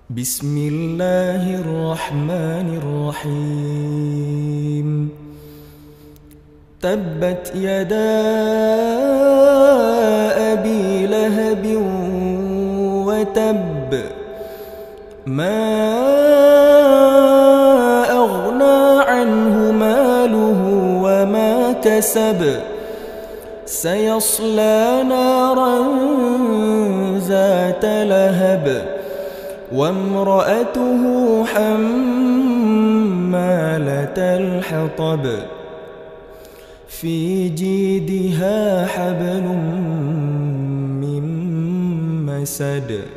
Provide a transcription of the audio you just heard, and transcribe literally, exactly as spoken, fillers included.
بسم الله الرحمن الرحيم. تبت يدا أبي لهب وتب، ما أغنى عنه ماله وما كسب، سيصلى نارا ذات لهب وامرأته حمالة الحطب، في جيدها حبل من مسد.